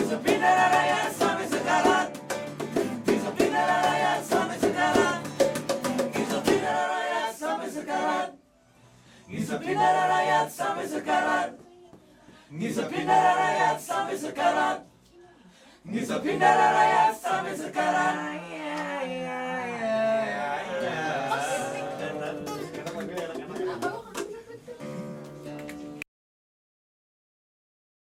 Ngisapin darah rakyat sampai sekarat. Ngisapin darah rakyat sampai sekarat. Ngisapin darah rakyat sampai sekarat. Ngisapin darah rakyat sampai sekarat. Ngisapin darah rakyat sampai sekarat. Ngisapin darah rakyat sampai sekarat.